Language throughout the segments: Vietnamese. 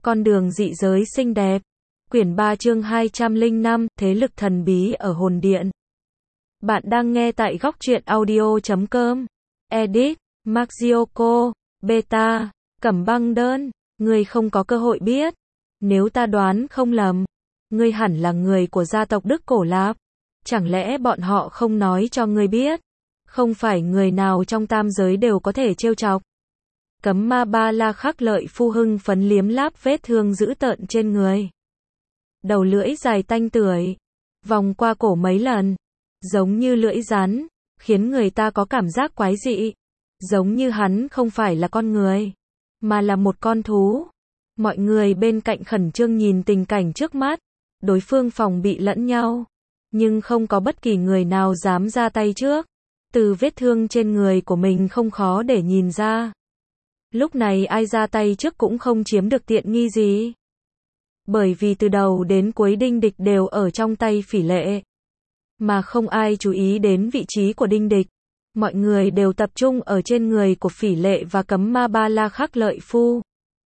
Con đường dị giới xinh đẹp. Quyển 3 chương 205, Thế lực thần bí ở hồn điện. Bạn đang nghe tại góc truyện audio.com. Edit, Maxioko, Beta, Cẩm Băng Đơn. Ngươi không có cơ hội biết. Nếu ta đoán không lầm, ngươi hẳn là người của gia tộc Đức Cổ Lạp. Chẳng lẽ bọn họ không nói cho ngươi biết? Không phải người nào trong tam giới đều có thể trêu chọc. Cấm ma ba la khắc lợi phu hưng phấn liếm láp vết thương dữ tợn trên người. Đầu lưỡi dài tanh tưởi, vòng qua cổ mấy lần, giống như lưỡi rắn, khiến người ta có cảm giác quái dị. Giống như hắn không phải là con người, mà là một con thú. Mọi người bên cạnh khẩn trương nhìn tình cảnh trước mắt, đối phương phòng bị lẫn nhau, nhưng không có bất kỳ người nào dám ra tay trước. Từ vết thương trên người của mình không khó để nhìn ra. Lúc này ai ra tay trước cũng không chiếm được tiện nghi gì. Bởi vì từ đầu đến cuối Đinh Địch đều ở trong tay Phỉ Lệ. Mà không ai chú ý đến vị trí của Đinh Địch. Mọi người đều tập trung ở trên người của Phỉ Lệ và Cấm Ma Ba La Khắc Lợi Phu.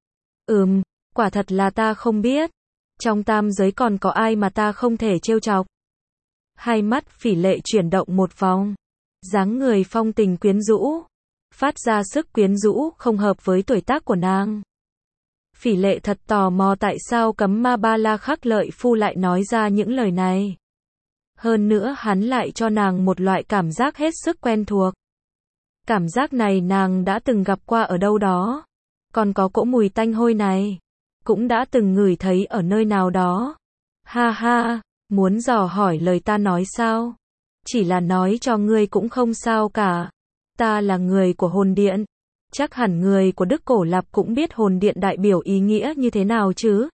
Quả thật là ta không biết. Trong tam giới còn có ai mà ta không thể trêu chọc. Hai mắt Phỉ Lệ chuyển động một vòng. Dáng người phong tình quyến rũ, phát ra sức quyến rũ không hợp với tuổi tác của nàng. Phỉ Lệ thật tò mò tại sao Cấm Ma Ba La Khắc Lợi Phu lại nói ra những lời này. Hơn nữa hắn lại cho nàng một loại cảm giác hết sức quen thuộc. Cảm giác này nàng đã từng gặp qua ở đâu đó. Còn có cỗ mùi tanh hôi này, cũng đã từng ngửi thấy ở nơi nào đó. Ha ha, muốn dò hỏi lời ta nói sao? Chỉ là nói cho ngươi cũng không sao cả. Ta là người của hồn điện. Chắc hẳn người của Đức Cổ Lạp cũng biết hồn điện đại biểu ý nghĩa như thế nào chứ.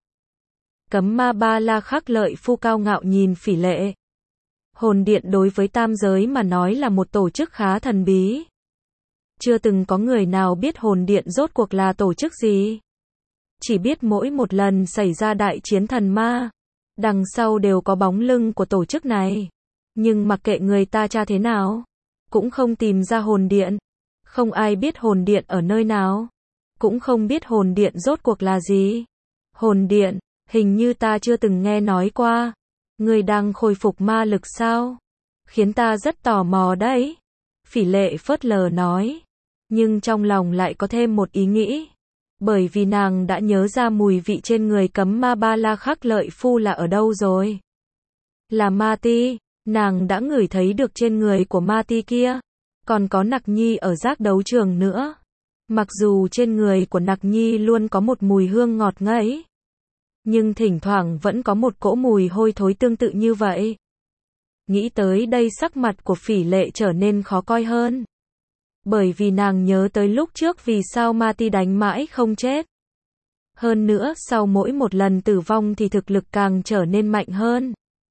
Cấm Ma Ba La Khắc Lợi Phu cao ngạo nhìn Phỉ Lệ. Hồn điện đối với tam giới mà nói là một tổ chức khá thần bí. Chưa từng có người nào biết hồn điện rốt cuộc là tổ chức gì. Chỉ biết mỗi một lần xảy ra đại chiến thần ma, đằng sau đều có bóng lưng của tổ chức này. Nhưng mặc kệ người ta tra thế nào, cũng không tìm ra hồn điện. Không ai biết hồn điện ở nơi nào. Cũng không biết hồn điện rốt cuộc là gì. Hồn điện, hình như ta chưa từng nghe nói qua. Người đang khôi phục ma lực sao? Khiến ta rất tò mò đấy. Phỉ Lệ phớt lờ nói. Nhưng trong lòng lại có thêm một ý nghĩ. Bởi vì nàng đã nhớ ra mùi vị trên người Cấm Ma Ba La Khắc Lợi Phu là ở đâu rồi. Là ma ti. Nàng đã ngửi thấy được trên người của ma ti kia. Còn có Nặc Nhi ở giác đấu trường nữa. Mặc dù trên người của Nặc Nhi luôn có một mùi hương ngọt ngấy, nhưng thỉnh thoảng vẫn có một cỗ mùi hôi thối tương tự như vậy. Nghĩ tới đây sắc mặt của Phỉ Lệ trở nên khó coi hơn. Bởi vì nàng nhớ tới lúc trước vì sao ma ti đánh mãi không chết. Hơn nữa sau mỗi một lần tử vong thì thực lực càng trở nên mạnh hơn.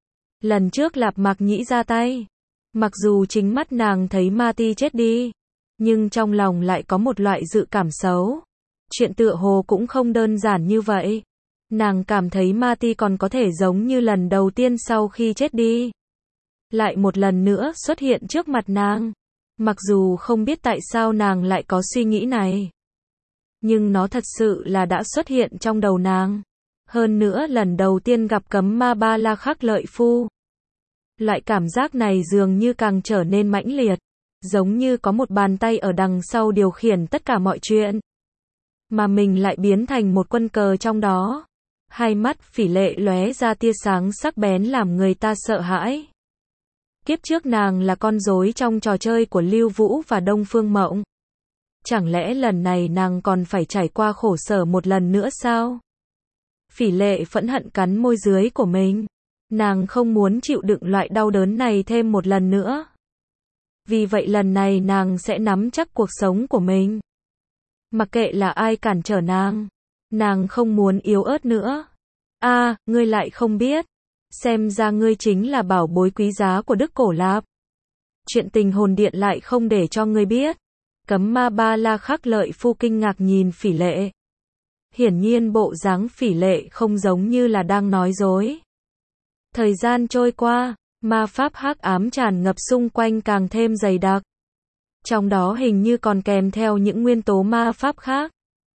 Lần trước Lạp Mạc Nhĩ ra tay, mặc dù chính mắt nàng thấy ma ti chết đi, nhưng trong lòng lại có một loại dự cảm xấu. Chuyện tựa hồ cũng không đơn giản như vậy. Nàng cảm thấy ma ti còn có thể giống như lần đầu tiên sau khi chết đi, lại một lần nữa xuất hiện trước mặt nàng. Mặc dù không biết tại sao nàng lại có suy nghĩ này, nhưng nó thật sự là đã xuất hiện trong đầu nàng. Hơn nữa lần đầu tiên gặp Cấm Ma Ba La Khắc Lợi Phu, loại cảm giác này dường như càng trở nên mãnh liệt, giống như có một bàn tay ở đằng sau điều khiển tất cả mọi chuyện, mà mình lại biến thành một quân cờ trong đó. Hai mắt Phỉ Lệ lóe ra tia sáng sắc bén làm người ta sợ hãi. Kiếp trước nàng là con rối trong trò chơi của Lưu Vũ và Đông Phương Mộng. Chẳng lẽ lần này nàng còn phải trải qua khổ sở một lần nữa sao? Phỉ Lệ phẫn hận cắn môi dưới của mình. Nàng không muốn chịu đựng loại đau đớn này thêm một lần nữa. Vì vậy lần này nàng sẽ nắm chắc cuộc sống của mình. Mặc kệ là ai cản trở nàng không muốn yếu ớt nữa. Ngươi lại không biết. Xem ra ngươi chính là bảo bối quý giá của Đức Cổ Lạp. Chuyện tình hồn điện lại không để cho ngươi biết. Cấm Ma Ba La Khắc Lợi Phu kinh ngạc nhìn Phỉ Lệ. Hiển nhiên bộ dáng Phỉ Lệ không giống như là đang nói dối. Thời gian trôi qua, ma pháp hắc ám tràn ngập xung quanh càng thêm dày đặc. Trong đó hình như còn kèm theo những nguyên tố ma pháp khác.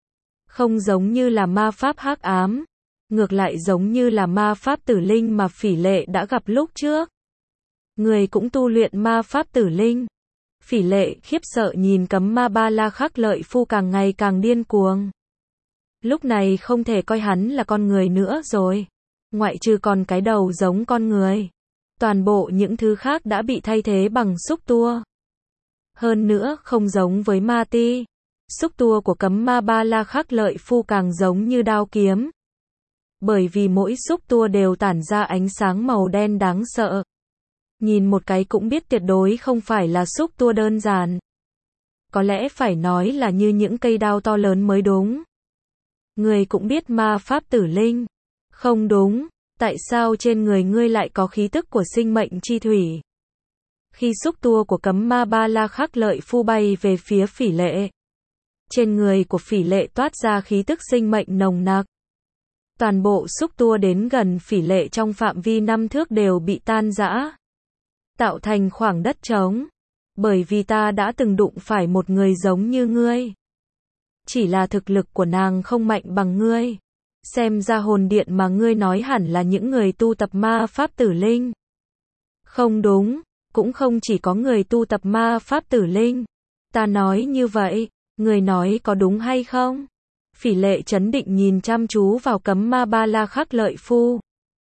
Không giống như là ma pháp hắc ám, ngược lại giống như là ma pháp tử linh mà Phỉ Lệ đã gặp lúc trước. Người cũng tu luyện ma pháp tử linh. Phỉ Lệ khiếp sợ nhìn cấm ma ba la khắc lợi phu càng ngày càng điên cuồng. Lúc này không thể coi hắn là con người nữa rồi. Ngoại trừ còn cái đầu giống con người. Toàn bộ những thứ khác đã bị thay thế bằng xúc tua. Hơn nữa không giống với ma ti. Xúc tua của cấm ma ba la khắc lợi phu càng giống như đao kiếm. Bởi vì mỗi xúc tua đều tản ra ánh sáng màu đen đáng sợ. Nhìn một cái cũng biết tuyệt đối không phải là xúc tua đơn giản. Có lẽ phải nói là như những cây đao to lớn mới đúng. Người cũng biết ma pháp tử linh. Không đúng, tại sao trên người ngươi lại có khí tức của sinh mệnh chi thủy? Khi xúc tua của cấm ma ba la khắc lợi phu bay về phía Phỉ Lệ. Trên người của Phỉ Lệ toát ra khí tức sinh mệnh nồng nặc. Toàn bộ xúc tua đến gần Phỉ Lệ trong phạm vi 5 thước đều bị tan rã. Tạo thành khoảng đất trống. Bởi vì ta đã từng đụng phải một người giống như ngươi. Chỉ là thực lực của nàng không mạnh bằng ngươi. Xem ra hồn điện mà ngươi nói hẳn là những người tu tập ma pháp tử linh. Không đúng, cũng không chỉ có người tu tập ma pháp tử linh. Ta nói như vậy, người nói có đúng hay không? Phỉ Lệ trấn định nhìn chăm chú vào cấm ma ba la khắc lợi phu.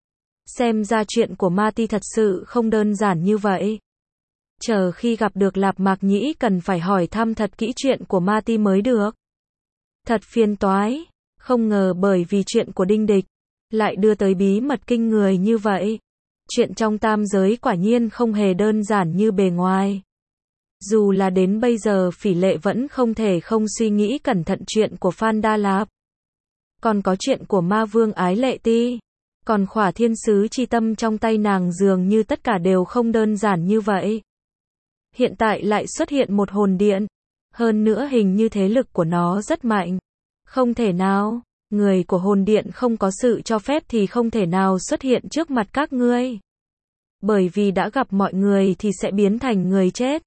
Xem ra chuyện của ma ti thật sự không đơn giản như vậy. Chờ khi gặp được Lạp Mạc Nhĩ cần phải hỏi thăm thật kỹ chuyện của ma ti mới được. Thật phiền toái, không ngờ bởi vì chuyện của Đinh Địch, lại đưa tới bí mật kinh người như vậy. Chuyện trong tam giới quả nhiên không hề đơn giản như bề ngoài. Dù là đến bây giờ Phỉ Lệ vẫn không thể không suy nghĩ cẩn thận chuyện của Phan Đa Lạp. Còn có chuyện của ma vương Ái Lệ Ti. Còn khỏa thiên sứ chi tâm trong tay nàng dường như tất cả đều không đơn giản như vậy. Hiện tại lại xuất hiện một hồn điện. Hơn nữa hình như thế lực của nó rất mạnh. Không thể nào, người của hồn điện không có sự cho phép thì không thể nào xuất hiện trước mặt các ngươi. Bởi vì đã gặp mọi người thì sẽ biến thành người chết.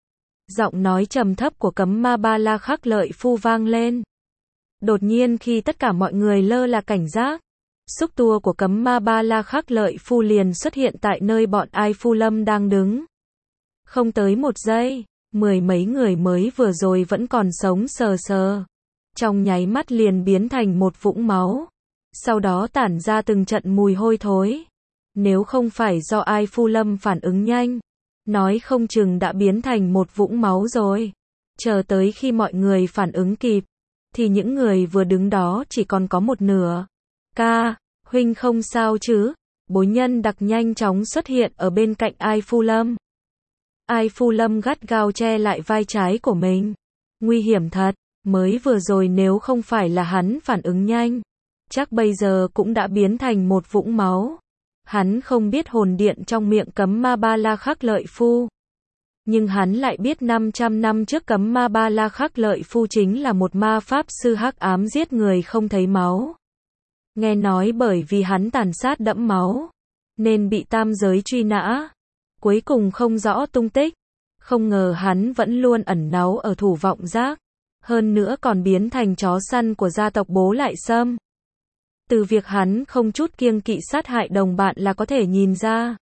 Giọng nói trầm thấp của cấm ma ba la khắc lợi phu vang lên. Đột nhiên khi tất cả mọi người lơ là cảnh giác, xúc tua của cấm ma ba la khắc lợi phu liền xuất hiện tại nơi bọn Ai Phu Lâm đang đứng. Không tới một giây, mười mấy người mới vừa rồi vẫn còn sống sờ sờ. Trong nháy mắt liền biến thành một vũng máu. Sau đó tản ra từng trận mùi hôi thối. Nếu không phải do Ai Phu Lâm phản ứng nhanh, nói không chừng đã biến thành một vũng máu rồi. Chờ tới khi mọi người phản ứng kịp, thì những người vừa đứng đó chỉ còn có một nửa. Ca, huynh không sao chứ? Bối Nhân Đặc nhanh chóng xuất hiện ở bên cạnh Ai Phu Lâm. Ai Phu Lâm gắt gao che lại vai trái của mình. Nguy hiểm thật, mới vừa rồi nếu không phải là hắn phản ứng nhanh, chắc bây giờ cũng đã biến thành một vũng máu. Hắn không biết hồn điện trong miệng cấm ma ba la khắc lợi phu. Nhưng hắn lại biết 500 năm trước cấm ma ba la khắc lợi phu chính là một ma pháp sư hắc ám giết người không thấy máu. Nghe nói bởi vì hắn tàn sát đẫm máu, nên bị tam giới truy nã. Cuối cùng không rõ tung tích. Không ngờ hắn vẫn luôn ẩn náu ở Thủ Vọng Giác. Hơn nữa còn biến thành chó săn của gia tộc Bố Lại Sâm. Từ việc hắn không chút kiêng kỵ sát hại đồng bạn là có thể nhìn ra.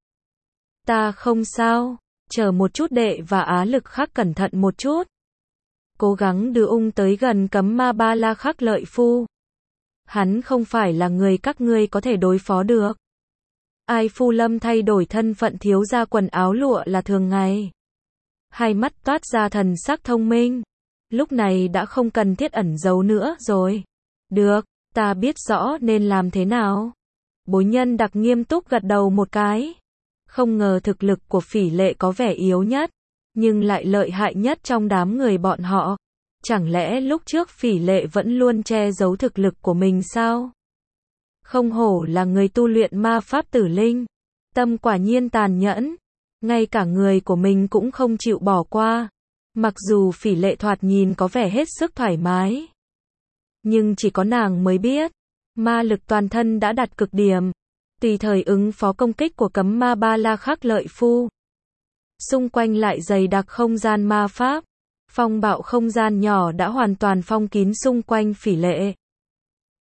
Ta không sao, chờ một chút đệ và Á Lực Khắc cẩn thận một chút. Cố gắng đưa ung tới gần cấm ma ba la khắc lợi phu. Hắn không phải là người các ngươi có thể đối phó được. Ai Phu Lâm thay đổi thân phận thiếu gia quần áo lụa là thường ngày. Hai mắt toát ra thần sắc thông minh. Lúc này đã không cần thiết ẩn giấu nữa rồi. Được, ta biết rõ nên làm thế nào. Bối Nhân Đặc nghiêm túc gật đầu một cái. Không ngờ thực lực của Phỉ Lệ có vẻ yếu nhất, nhưng lại lợi hại nhất trong đám người bọn họ. Chẳng lẽ lúc trước Phỉ Lệ vẫn luôn che giấu thực lực của mình sao? Không hổ là người tu luyện ma pháp tử linh. Tâm quả nhiên tàn nhẫn. Ngay cả người của mình cũng không chịu bỏ qua. Mặc dù Phỉ Lệ thoạt nhìn có vẻ hết sức thoải mái, nhưng chỉ có nàng mới biết. Ma lực toàn thân đã đạt cực điểm. Tùy thời ứng phó công kích của cấm ma ba la khắc lợi phu. Xung quanh lại dày đặc không gian ma pháp. Phong bạo không gian nhỏ đã hoàn toàn phong kín xung quanh Phỉ Lệ.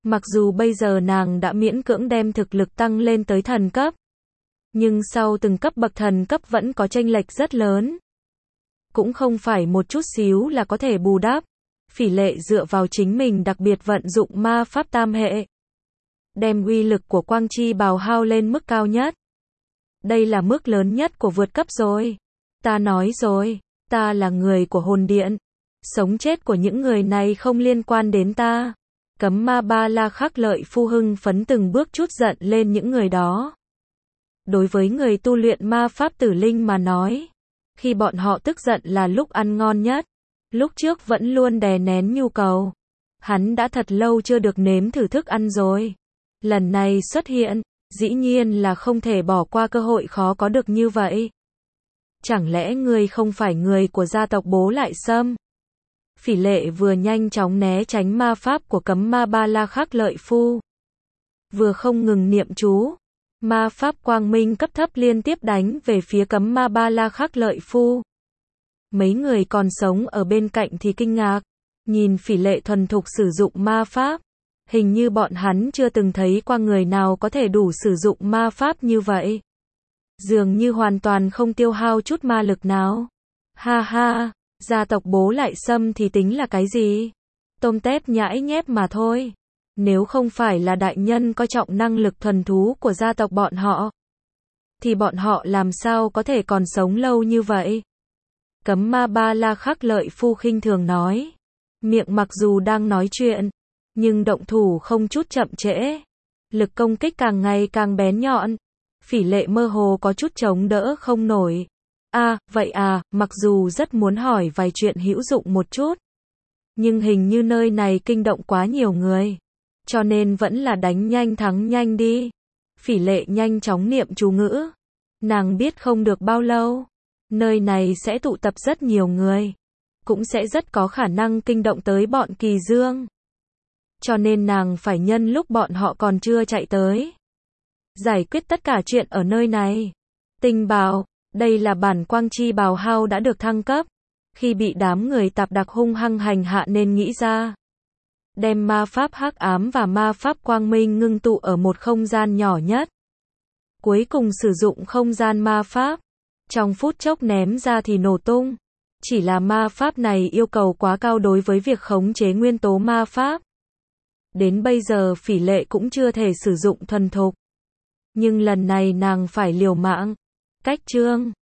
Mặc dù bây giờ nàng đã miễn cưỡng đem thực lực tăng lên tới thần cấp, nhưng sau từng cấp bậc thần cấp vẫn có chênh lệch rất lớn. Cũng không phải một chút xíu là có thể bù đắp. Phỉ Lệ dựa vào chính mình đặc biệt vận dụng ma pháp tam hệ, đem uy lực của quang chi bào hao lên mức cao nhất. Đây là mức lớn nhất của vượt cấp rồi. Ta nói rồi, ta là người của hồn điện. Sống chết của những người này không liên quan đến ta. Cấm ma ba la khắc lợi phu hưng phấn từng bước chút giận lên những người đó. Đối với người tu luyện ma pháp tử linh mà nói, khi bọn họ tức giận là lúc ăn ngon nhất. Lúc trước vẫn luôn đè nén nhu cầu. Hắn đã thật lâu chưa được nếm thử thức ăn rồi. Lần này xuất hiện, dĩ nhiên là không thể bỏ qua cơ hội khó có được như vậy. Chẳng lẽ ngươi không phải người của gia tộc Bố Lại Sâm? Phỉ Lệ vừa nhanh chóng né tránh ma pháp của cấm ma ba la khắc lợi phu, vừa không ngừng niệm chú. Ma pháp quang minh cấp thấp liên tiếp đánh về phía cấm ma ba la khắc lợi phu. Mấy người còn sống ở bên cạnh thì kinh ngạc, nhìn Phỉ Lệ thuần thục sử dụng ma pháp. Hình như bọn hắn chưa từng thấy qua người nào có thể đủ sử dụng ma pháp như vậy. Dường như hoàn toàn không tiêu hao chút ma lực nào. Ha ha, gia tộc Bố Lại Sâm thì tính là cái gì? Tôm tép nhãi nhép mà thôi. Nếu không phải là đại nhân coi trọng năng lực thuần thú của gia tộc bọn họ, thì bọn họ làm sao có thể còn sống lâu như vậy? Cấm ma ba la khắc lợi phu khinh thường nói. Miệng mặc dù đang nói chuyện, nhưng động thủ không chút chậm trễ. Lực công kích càng ngày càng bén nhọn. Phỉ Lệ mơ hồ có chút chống đỡ không nổi. Vậy à, mặc dù rất muốn hỏi vài chuyện hữu dụng một chút, nhưng hình như nơi này kinh động quá nhiều người, cho nên vẫn là đánh nhanh thắng nhanh đi. Phỉ Lệ nhanh chóng niệm chú ngữ. Nàng biết không được bao lâu, nơi này sẽ tụ tập rất nhiều người, cũng sẽ rất có khả năng kinh động tới bọn Kỳ Dương. Cho nên nàng phải nhân lúc bọn họ còn chưa chạy tới, giải quyết tất cả chuyện ở nơi này. Tinh bào, đây là bản quang chi bào hao đã được thăng cấp, khi bị đám người tạp đặc hung hăng hành hạ nên nghĩ ra. Đem ma pháp hắc ám và ma pháp quang minh ngưng tụ ở một không gian nhỏ nhất. Cuối cùng sử dụng không gian ma pháp, trong phút chốc ném ra thì nổ tung. Chỉ là ma pháp này yêu cầu quá cao đối với việc khống chế nguyên tố ma pháp. Đến bây giờ Phỉ Lệ cũng chưa thể sử dụng thuần thục. Nhưng lần này nàng phải liều mạng. Cách chương